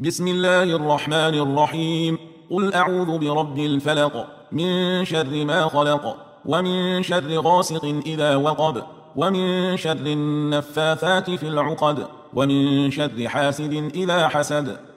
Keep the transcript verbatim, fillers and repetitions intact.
بسم الله الرحمن الرحيم. قل أعوذ برب الفلق من شر ما خلق ومن شر غاسق إذا وقب ومن شر النفاثات في العقد ومن شر حاسد إذا حسد